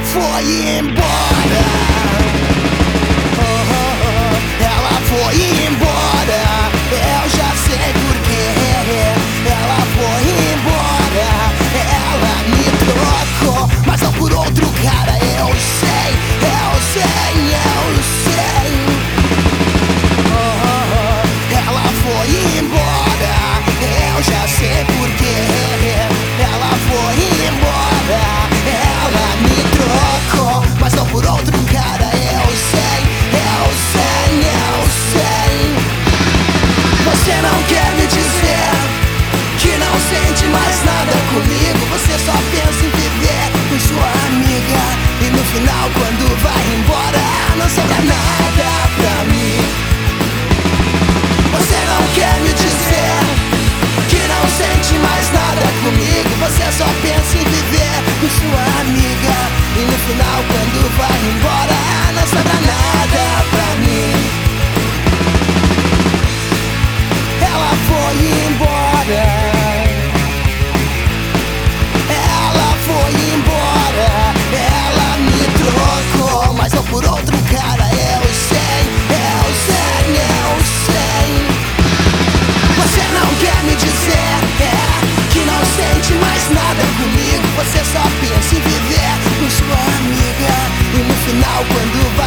foi embora. Ela foi embora. Eu já sei porquê. Ela foi embora. Ela me trocou, mas não por outro cara. Eu sei, eu sei, eu sei. Ela foi embora. Eu já sei porquê. Ela foi embora. Ela me trocou, mas não por outro cara. Eu sei, eu sei, eu sei. Você não quer me dizer que não sente mais nada comigo. Você só pensa em viver com sua amiga. E no final, quando vai embora, não sobra nada pra mim. Você não quer me dizer que não sente mais nada comigo. Você só pensa em viver com sua amiga. E no final, quando vai embora, não sobra nada pra mim. Ela foi embora. Ela foi embora. Ela me trocou, mas não por outro cara. Eu sei, eu sei, eu sei. Você não quer me dizer que não sente mais nada comigo. Você só pensa em viver com sua amiga. E no final, quando